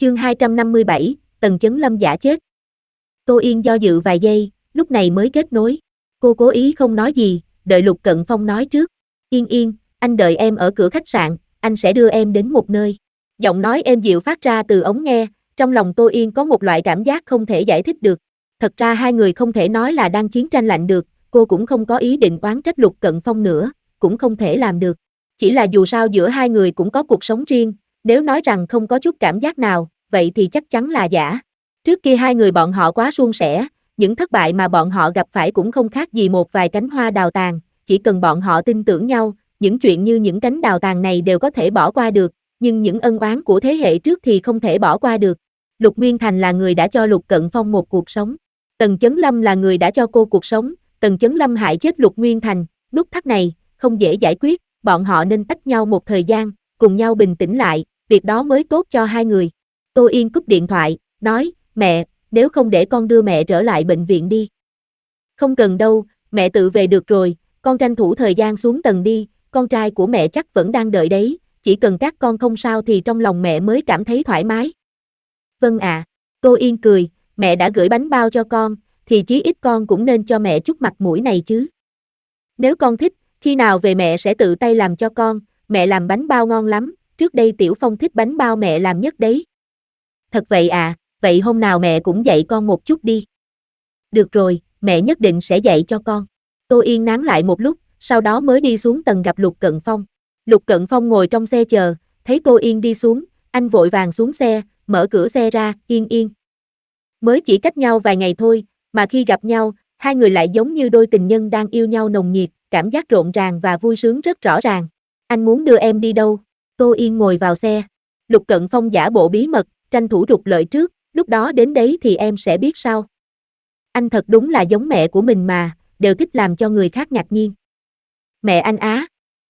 Chương 257, Tần Chấn Lâm giả chết. Tô Yên do dự vài giây, lúc này mới kết nối. Cô cố ý không nói gì, đợi Lục Cận Phong nói trước. Yên, anh đợi em ở cửa khách sạn, anh sẽ đưa em đến một nơi. Giọng nói êm dịu phát ra từ ống nghe, trong lòng Tô Yên có một loại cảm giác không thể giải thích được. Thật ra hai người không thể nói là đang chiến tranh lạnh được, cô cũng không có ý định oán trách Lục Cận Phong nữa, cũng không thể làm được. Chỉ là dù sao giữa hai người cũng có cuộc sống riêng, nếu nói rằng không có chút cảm giác nào, vậy thì chắc chắn là giả. Trước kia hai người bọn họ quá suôn sẻ, những thất bại mà bọn họ gặp phải cũng không khác gì một vài cánh hoa đào tàn, chỉ cần bọn họ tin tưởng nhau, những chuyện như những cánh đào tàn này đều có thể bỏ qua được, nhưng những ân oán của thế hệ trước thì không thể bỏ qua được. Lục Nguyên Thành là người đã cho Lục Cận Phong một cuộc sống. Tần Chấn Lâm là người đã cho cô cuộc sống, Tần Chấn Lâm hại chết Lục Nguyên Thành, nút thắt này, không dễ giải quyết, bọn họ nên tách nhau một thời gian, cùng nhau bình tĩnh lại, việc đó mới tốt cho hai người. Tô Yên cúp điện thoại, nói, mẹ, nếu không để con đưa mẹ trở lại bệnh viện đi. Không cần đâu, mẹ tự về được rồi, con tranh thủ thời gian xuống tầng đi, con trai của mẹ chắc vẫn đang đợi đấy, chỉ cần các con không sao thì trong lòng mẹ mới cảm thấy thoải mái. Vâng ạ, Tô Yên cười, mẹ đã gửi bánh bao cho con, thì chí ít con cũng nên cho mẹ chút mặt mũi này chứ. Nếu con thích, khi nào về mẹ sẽ tự tay làm cho con, mẹ làm bánh bao ngon lắm, trước đây Tiểu Phong thích bánh bao mẹ làm nhất đấy. Thật vậy à, vậy hôm nào mẹ cũng dạy con một chút đi. Được rồi, mẹ nhất định sẽ dạy cho con. Tô Yên nán lại một lúc, sau đó mới đi xuống tầng gặp Lục Cận Phong. Lục Cận Phong ngồi trong xe chờ, thấy Tô Yên đi xuống, anh vội vàng xuống xe, mở cửa xe ra, Yên. Mới chỉ cách nhau vài ngày thôi, mà khi gặp nhau, hai người lại giống như đôi tình nhân đang yêu nhau nồng nhiệt, cảm giác rộn ràng và vui sướng rất rõ ràng. Anh muốn đưa em đi đâu? Tô Yên ngồi vào xe. Lục Cận Phong giả bộ bí mật, tranh thủ trục lợi trước, lúc đó đến đấy thì em sẽ biết sao. Anh thật đúng là giống mẹ của mình mà, đều thích làm cho người khác ngạc nhiên. Mẹ anh á.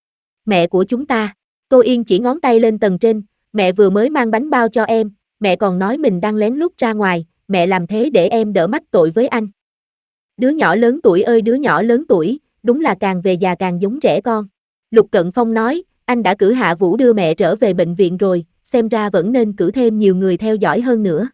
Mẹ của chúng ta. Tô Yên chỉ ngón tay lên tầng trên, mẹ vừa mới mang bánh bao cho em, mẹ còn nói mình đang lén lút ra ngoài, mẹ làm thế để em đỡ mắc tội với anh. Đứa nhỏ lớn tuổi ơi đứa nhỏ lớn tuổi, đúng là càng về già càng giống trẻ con. Lục Cận Phong nói, anh đã cử Hạ Vũ đưa mẹ trở về bệnh viện rồi, xem ra vẫn nên cử thêm nhiều người theo dõi hơn nữa.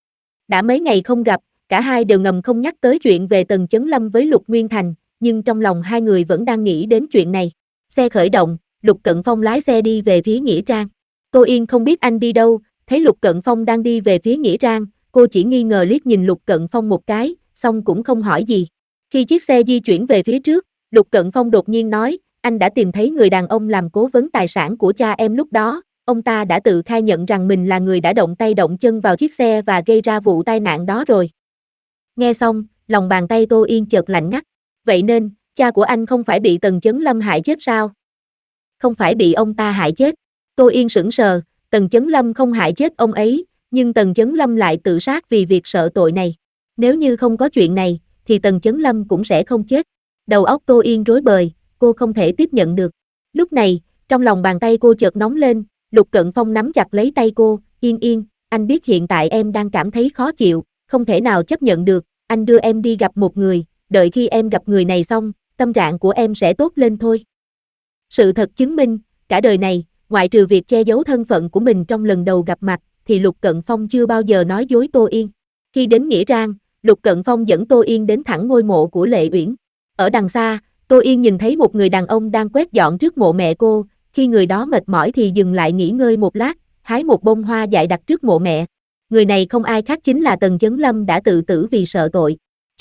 Đã mấy ngày không gặp, cả hai đều ngầm không nhắc tới chuyện về Tần Chấn Lâm với Lục Nguyên Thành, nhưng trong lòng hai người vẫn đang nghĩ đến chuyện này. Xe khởi động, Lục Cận Phong lái xe đi về phía Nghĩa Trang. Tô Yên không biết anh đi đâu, thấy Lục Cận Phong đang đi về phía Nghĩa Trang, cô chỉ nghi ngờ liếc nhìn Lục Cận Phong một cái, xong cũng không hỏi gì. Khi chiếc xe di chuyển về phía trước, Lục Cận Phong đột nhiên nói, anh đã tìm thấy người đàn ông làm cố vấn tài sản của cha em lúc đó, ông ta đã tự khai nhận rằng mình là người đã động tay động chân vào chiếc xe và gây ra vụ tai nạn đó rồi. Nghe xong, lòng bàn tay Tô Yên chợt lạnh ngắt, vậy nên, cha của anh không phải bị Tần Chấn Lâm hại chết sao? Không phải bị ông ta hại chết. Tô Yên sững sờ, Tần Chấn Lâm không hại chết ông ấy, nhưng Tần Chấn Lâm lại tự sát vì việc sợ tội này. Nếu như không có chuyện này, thì Tần Chấn Lâm cũng sẽ không chết. Đầu óc Tô Yên rối bời, cô không thể tiếp nhận được. Lúc này, trong lòng bàn tay cô chợt nóng lên, Lục Cận Phong nắm chặt lấy tay cô, Yên, anh biết hiện tại em đang cảm thấy khó chịu, không thể nào chấp nhận được, anh đưa em đi gặp một người, đợi khi em gặp người này xong, tâm trạng của em sẽ tốt lên thôi. Sự thật chứng minh, cả đời này, ngoại trừ việc che giấu thân phận của mình trong lần đầu gặp mặt, thì Lục Cận Phong chưa bao giờ nói dối Tô Yên. Khi đến Nghĩa Trang, Lục Cận Phong dẫn Tô Yên đến thẳng ngôi mộ của Lệ Uyển. Ở đằng xa, Tô Yên nhìn thấy một người đàn ông đang quét dọn trước mộ mẹ cô, khi người đó mệt mỏi thì dừng lại nghỉ ngơi một lát, hái một bông hoa dại đặt trước mộ mẹ. Người này không ai khác chính là Tần Chấn Lâm đã tự tử vì sợ tội.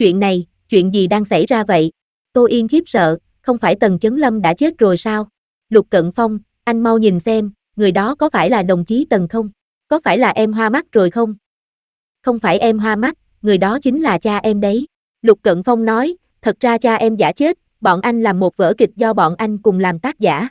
Chuyện gì đang xảy ra vậy? Tô Yên khiếp sợ, không phải Tần Chấn Lâm đã chết rồi sao? Lục Cận Phong, anh mau nhìn xem, người đó có phải là đồng chí Tần không? Có phải là em hoa mắt rồi không? Không phải em hoa mắt, người đó chính là cha em đấy. Lục Cận Phong nói, thật ra cha em giả chết, bọn anh làm một vở kịch do bọn anh cùng làm tác giả.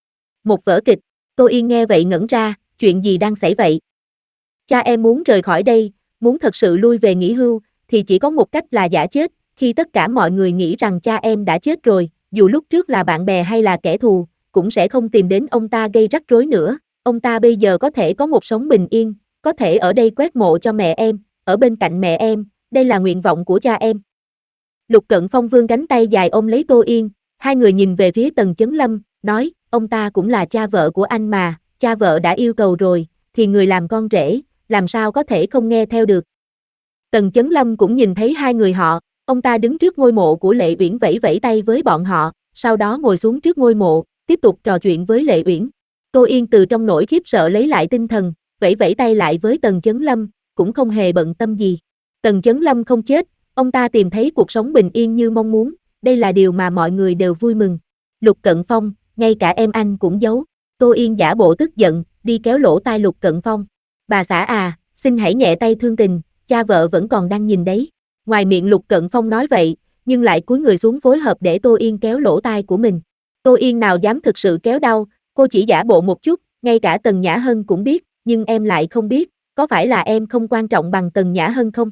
Một vở kịch, Tô Yên nghe vậy ngẩn ra, chuyện gì đang xảy vậy? Cha em muốn rời khỏi đây, muốn thật sự lui về nghỉ hưu, thì chỉ có một cách là giả chết, khi tất cả mọi người nghĩ rằng cha em đã chết rồi, dù lúc trước là bạn bè hay là kẻ thù, cũng sẽ không tìm đến ông ta gây rắc rối nữa, ông ta bây giờ có thể có một sống bình yên, có thể ở đây quét mộ cho mẹ em, ở bên cạnh mẹ em, đây là nguyện vọng của cha em. Lục Cận Phong vươn cánh tay dài ôm lấy Tô Yên, hai người nhìn về phía Tần Chấn Lâm, nói, ông ta cũng là cha vợ của anh mà, cha vợ đã yêu cầu rồi, thì người làm con rể, làm sao có thể không nghe theo được. Tần Chấn Lâm cũng nhìn thấy hai người họ, ông ta đứng trước ngôi mộ của Lệ Uyển vẫy vẫy tay với bọn họ, sau đó ngồi xuống trước ngôi mộ, tiếp tục trò chuyện với Lệ Uyển. Tô Yên từ trong nỗi khiếp sợ lấy lại tinh thần, vẫy vẫy tay lại với Tần Chấn Lâm, cũng không hề bận tâm gì. Tần Chấn Lâm không chết, ông ta tìm thấy cuộc sống bình yên như mong muốn, đây là điều mà mọi người đều vui mừng. Lục Cận Phong, ngay cả em anh cũng giấu. Tô Yên giả bộ tức giận, đi kéo lỗ tai Lục Cận Phong. Bà xã à, xin hãy nhẹ tay thương tình, cha vợ vẫn còn đang nhìn đấy. Ngoài miệng Lục Cận Phong nói vậy, nhưng lại cúi người xuống phối hợp để Tô Yên kéo lỗ tai của mình. Tô Yên nào dám thực sự kéo đau, cô chỉ giả bộ một chút, ngay cả Tần Nhã Hân cũng biết, nhưng em lại không biết, có phải là em không quan trọng bằng Tần Nhã Hân không?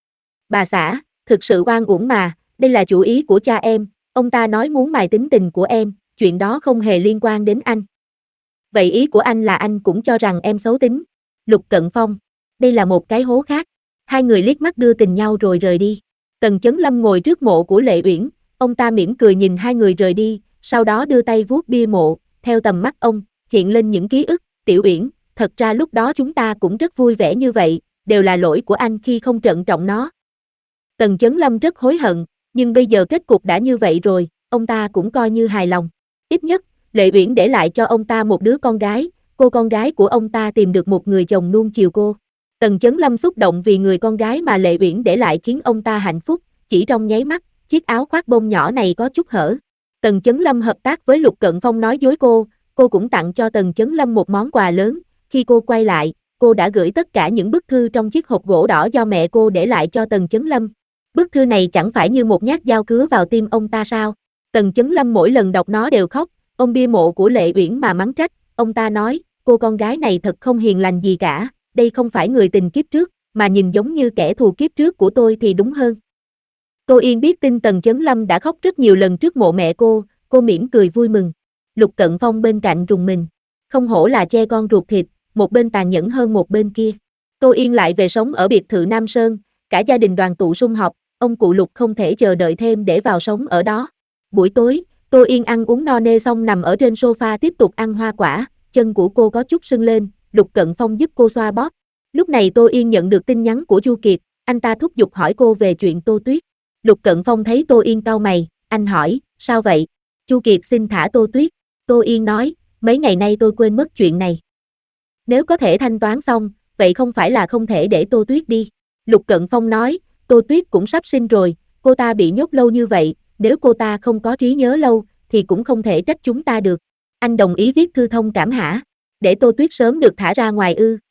Bà xã, thực sự oan uổng mà, đây là chủ ý của cha em, ông ta nói muốn mài tính tình của em, chuyện đó không hề liên quan đến anh. Vậy ý của anh là anh cũng cho rằng em xấu tính. Lục Cận Phong, đây là một cái hố khác. Hai người liếc mắt đưa tình nhau rồi rời đi. Tần Chấn Lâm ngồi trước mộ của Lệ Uyển, ông ta mỉm cười nhìn hai người rời đi, sau đó đưa tay vuốt bia mộ, theo tầm mắt ông, hiện lên những ký ức. Tiểu Uyển, thật ra lúc đó chúng ta cũng rất vui vẻ như vậy, đều là lỗi của anh khi không trân trọng nó. Tần Chấn Lâm rất hối hận, nhưng bây giờ kết cục đã như vậy rồi, ông ta cũng coi như hài lòng. Ít nhất, Lệ Uyển để lại cho ông ta một đứa con gái, cô con gái của ông ta tìm được một người chồng nuông chiều cô. Tần Chấn Lâm xúc động vì người con gái mà Lệ Uyển để lại khiến ông ta hạnh phúc, chỉ trong nháy mắt, chiếc áo khoác bông nhỏ này có chút hở. Tần Chấn Lâm hợp tác với Lục Cận Phong nói dối cô cũng tặng cho Tần Chấn Lâm một món quà lớn, khi cô quay lại, cô đã gửi tất cả những bức thư trong chiếc hộp gỗ đỏ do mẹ cô để lại cho Tần Chấn Lâm. Bức thư này chẳng phải như một nhát dao cứa vào tim ông ta sao? Tần Chấn Lâm mỗi lần đọc nó đều khóc, ông bia mộ của Lệ Uyển mà mắng trách, ông ta nói, cô con gái này thật không hiền lành gì cả, đây không phải người tình kiếp trước, mà nhìn giống như kẻ thù kiếp trước của tôi thì đúng hơn. Tô Yên biết tin Tần Chấn Lâm đã khóc rất nhiều lần trước mộ mẹ cô mỉm cười vui mừng. Lục Cận Phong bên cạnh rùng mình, không hổ là che con ruột thịt, một bên tàn nhẫn hơn một bên kia. Tô Yên lại về sống ở biệt thự Nam Sơn, cả gia đình đoàn tụ sum họp, ông cụ Lục không thể chờ đợi thêm để vào sống ở đó. Buổi tối, Tô Yên ăn uống no nê xong nằm ở trên sofa tiếp tục ăn hoa quả, chân của cô có chút sưng lên, Lục Cận Phong giúp cô xoa bóp. Lúc này Tô Yên nhận được tin nhắn của Chu Kiệt, anh ta thúc giục hỏi cô về chuyện Tô Tuyết. Lục Cận Phong thấy Tô Yên cau mày, anh hỏi, sao vậy? Chu Kiệt xin thả Tô Tuyết. Tô Yên nói, mấy ngày nay tôi quên mất chuyện này. Nếu có thể thanh toán xong, vậy không phải là không thể để Tô Tuyết đi. Lục Cận Phong nói, Tô Tuyết cũng sắp sinh rồi, cô ta bị nhốt lâu như vậy, nếu cô ta không có trí nhớ lâu, thì cũng không thể trách chúng ta được. Anh đồng ý viết thư thông cảm hả? Để Tô Tuyết sớm được thả ra ngoài ư?